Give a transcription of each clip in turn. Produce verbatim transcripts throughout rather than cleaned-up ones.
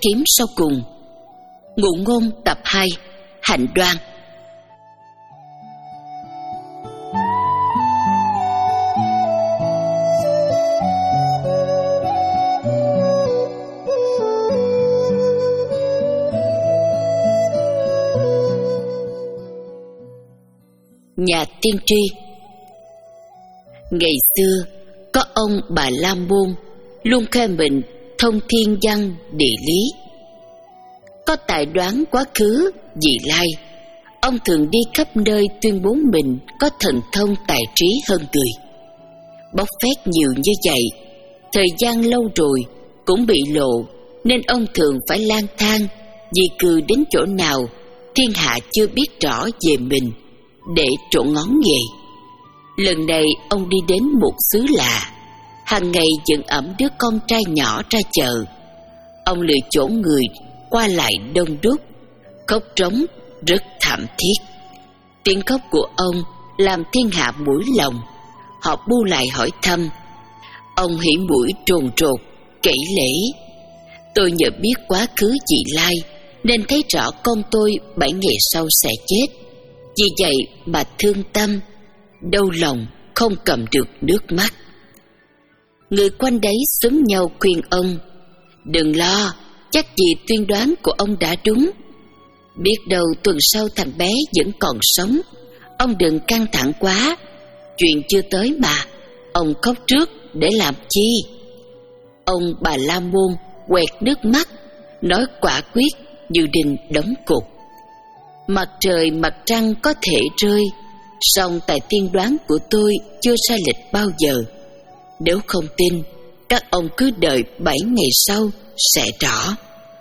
thím sau cùng. Ngụ ngôn tập hai, Hạnh Đoan. Nhà tiên tri. Ngày xưa có ông bà La Môn luôn khoe mình thông thiên văn địa lý, có tài đoán quá khứ vị lai. Ông thường đi khắp nơi tuyên bố mình có thần thông tài trí hơn người. Bóc phét nhiều như vậy, thời gian lâu rồi cũng bị lộ, nên ông thường phải lang thang di cư đến chỗ nào thiên hạ chưa biết rõ về mình để trổ ngón nghề. Lần này ông đi đến một xứ lạ, hàng ngày dẫn ẵm đứa con trai nhỏ ra chợ. Ông lựa chỗ người qua lại đông đúc, khóc trống rất thảm thiết. Tiếng khóc của ông làm thiên hạ mũi lòng. Họ bu lại hỏi thăm. Ông hỉ mũi trồn trột kể lễ: tôi nhờ biết quá khứ vị lai, nên thấy rõ con tôi bảy ngày sau sẽ chết. Vì vậy mà thương tâm, đau lòng không cầm được nước mắt. Người quanh đấy xúm nhau khuyên ông: đừng lo, chắc gì tuyên đoán của ông đã đúng. Biết đâu tuần sau thằng bé vẫn còn sống. Ông đừng căng thẳng quá, chuyện chưa tới mà, ông khóc trước để làm chi? Ông bà La Môn quẹt nước mắt, nói quả quyết như đình đóng cột. Mặt trời mặt trăng có thể rơi, song tài tiên đoán của tôi chưa sai lệch bao giờ. Nếu không tin, các ông cứ đợi bảy ngày sau sẽ rõ.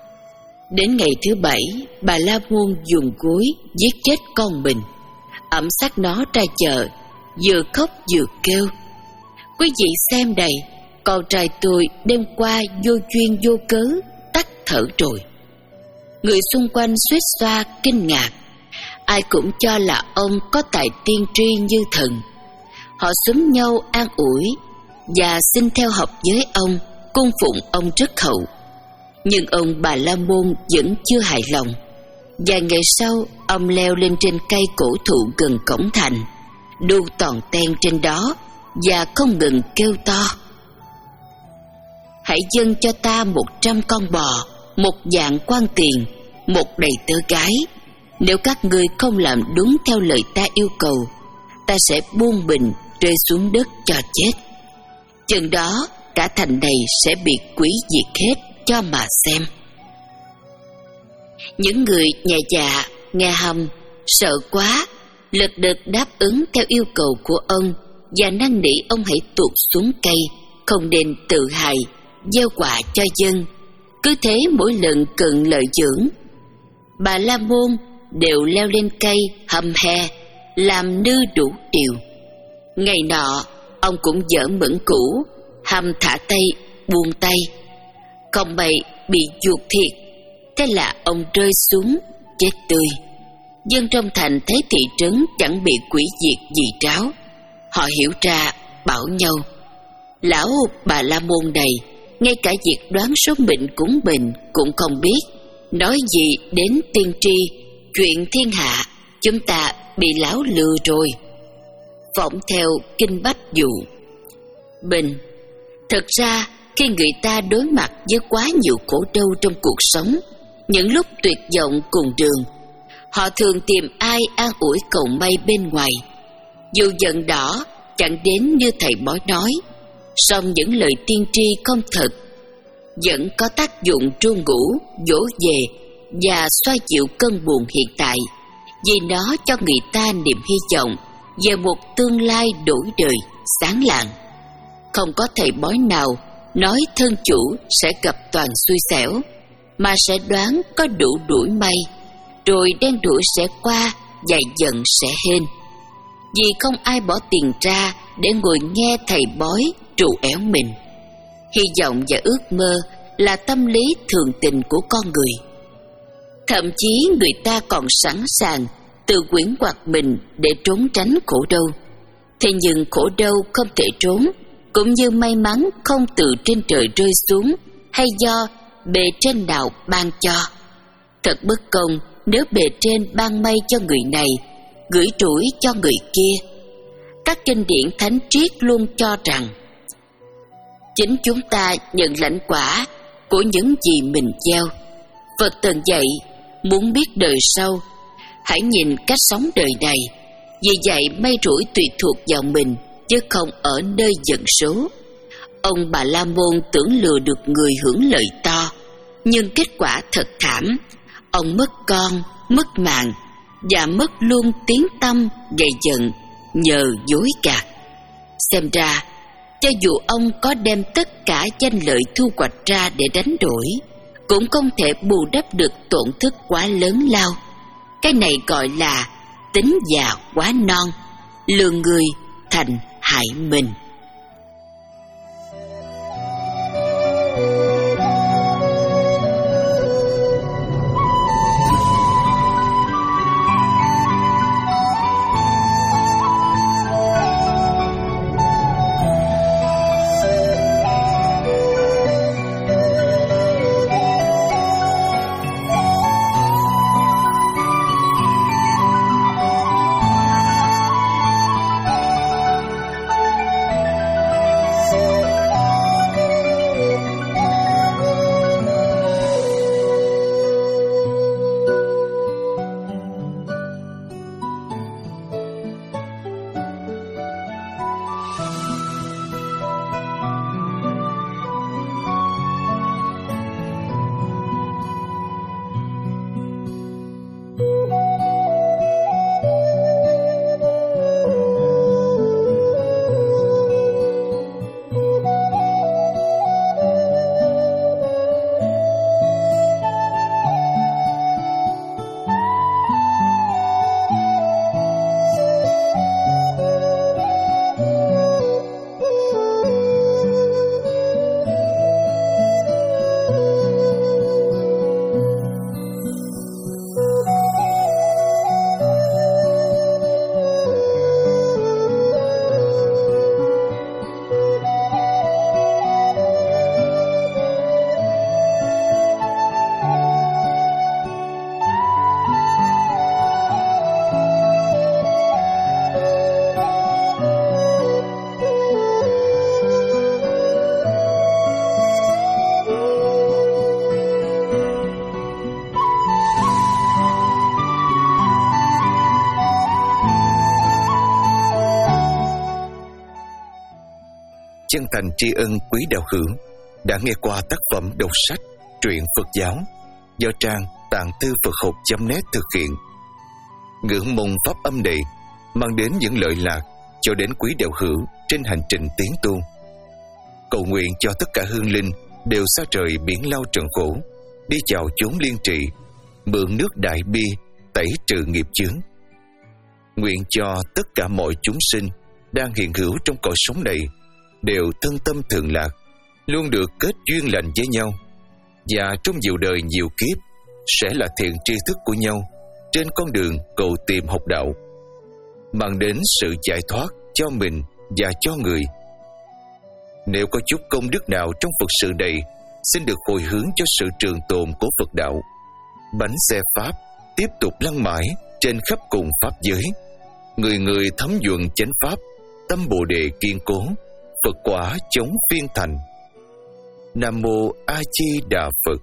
Đến ngày thứ bảy, bà La Môn dùng gối giết chết con mình, ẵm xác nó ra chợ, vừa khóc vừa kêu: quý vị xem đây, con trai tôi đêm qua vô duyên vô cớ tắt thở rồi. Người xung quanh xuýt xoa kinh ngạc, ai cũng cho là ông có tài tiên tri như thần. Họ xúm nhau an ủi và xin theo học với ông, cung phụng ông rất hậu. Nhưng ông bà La Môn vẫn chưa hài lòng. Vài ngày sau, ông leo lên trên cây cổ thụ gần cổng thành, đu toàn ten trên đó và không ngừng kêu to: hãy dâng cho ta một trăm con bò, một vạn quan tiền, một đầy tớ gái. Nếu các ngươi không làm đúng theo lời ta yêu cầu, ta sẽ buông mình rơi xuống đất cho chết. Chừng đó cả thành này sẽ bị quỷ diệt hết cho mà xem. Những người nhà dạ nghe hầm sợ quá, lật đật đáp ứng theo yêu cầu của ông và năn nỉ ông hãy tụt xuống cây, không nên tự hại, gieo quả cho dân. Cứ thế mỗi lần cần lợi dưỡng, bà La Môn đều leo lên cây hầm he, làm nư đủ điều. Ngày nọ ông cũng dở mẫn cũ, hầm thả tay buông tay, không may bị chuột thiệt. Thế là ông rơi xuống chết tươi. Dân trong thành thấy thị trấn chẳng bị quỷ diệt gì tráo. Họ hiểu ra bảo nhau: lão bà La Môn này, ngay cả việc đoán số mệnh cúng bình cũng không biết, nói gì đến tiên tri, chuyện thiên hạ, chúng ta bị lão lừa rồi. Phỏng theo kinh Bách Dụ. Bình: thật ra khi người ta đối mặt với quá nhiều khổ đau trong cuộc sống, những lúc tuyệt vọng cùng đường, họ thường tìm ai an ủi cầu may bên ngoài. Dù giận đỏ chẳng đến như thầy bói nói, song những lời tiên tri không thật vẫn có tác dụng tru ngủ, dỗ về và xoa dịu cơn buồn hiện tại, vì nó cho người ta niềm hy vọng về một tương lai đổi đời sáng lạng. Không có thầy bói nào nói thân chủ sẽ gặp toàn xui xẻo, mà sẽ đoán có đủ đuổi may, rồi đen đuổi sẽ qua và giận sẽ hên. Vì không ai bỏ tiền ra để ngồi nghe thầy bói trù éo mình. Hy vọng và ước mơ là tâm lý thường tình của con người. Thậm chí người ta còn sẵn sàng tự quyển hoặc mình để trốn tránh khổ đau. Thế nhưng khổ đau không thể trốn, cũng như may mắn không từ trên trời rơi xuống, hay do bề trên nào ban cho. Thật bất công nếu bề trên ban may cho người này, gửi rủi cho người kia. Các kinh điển thánh triết luôn cho rằng chính chúng ta nhận lãnh quả của những gì mình gieo. Phật từng dạy, muốn biết đời sau, hãy nhìn cách sống đời này. Vì vậy may rủi tùy thuộc vào mình, chứ không ở nơi vận số. Ông Bà La Môn tưởng lừa được người hưởng lợi to, nhưng kết quả thật thảm. Ông mất con, mất mạng và mất luôn tiếng tăm gây giận nhờ dối gạt. Xem ra, cho dù ông có đem tất cả danh lợi thu hoạch ra để đánh đổi, cũng không thể bù đắp được tổn thất quá lớn lao. Cái này gọi là tính già quá non, lừa người thành hại mình. Chân thành tri ân quý đạo hữu đã nghe qua tác phẩm đọc sách truyện Phật giáo do trang tạng thư Phật học chấm net thực hiện. Ngưỡng mong pháp âm này mang đến những lợi lạc cho đến quý đạo hữu trên hành trình tiến tu. Cầu nguyện cho tất cả hương linh đều xa trời biển lao trần khổ, đi chào chốn liên trị, mượn nước đại bi tẩy trừ nghiệp chướng. Nguyện cho tất cả mọi chúng sinh đang hiện hữu trong cõi sống này đều thân tâm thường lạc, luôn được kết duyên lành với nhau, và trong nhiều đời nhiều kiếp sẽ là thiện tri thức của nhau trên con đường cầu tìm học đạo, mang đến sự giải thoát cho mình và cho người. Nếu có chút công đức nào trong Phật sự này, xin được hồi hướng cho sự trường tồn của Phật đạo. Bánh xe Pháp tiếp tục lăn mãi trên khắp cùng Pháp giới, người người thấm nhuận chánh Pháp, tâm Bồ Đề kiên cố, Phật quả chống phiên thành. Nam Mô A Di Đà Phật.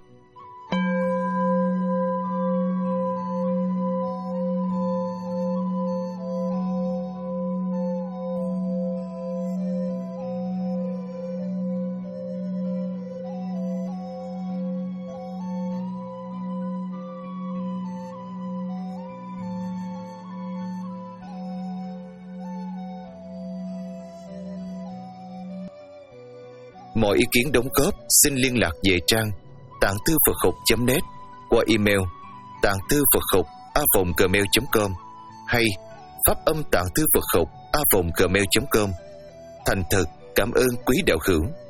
Mọi ý kiến đóng góp xin liên lạc về trang tạng thư Phật học chấm net qua email tạng thư Phật học a vòng gmail chấm com hay pháp âm tạng thư Phật học a vòng gmail chấm com. Thành thật cảm ơn quý đạo hữu.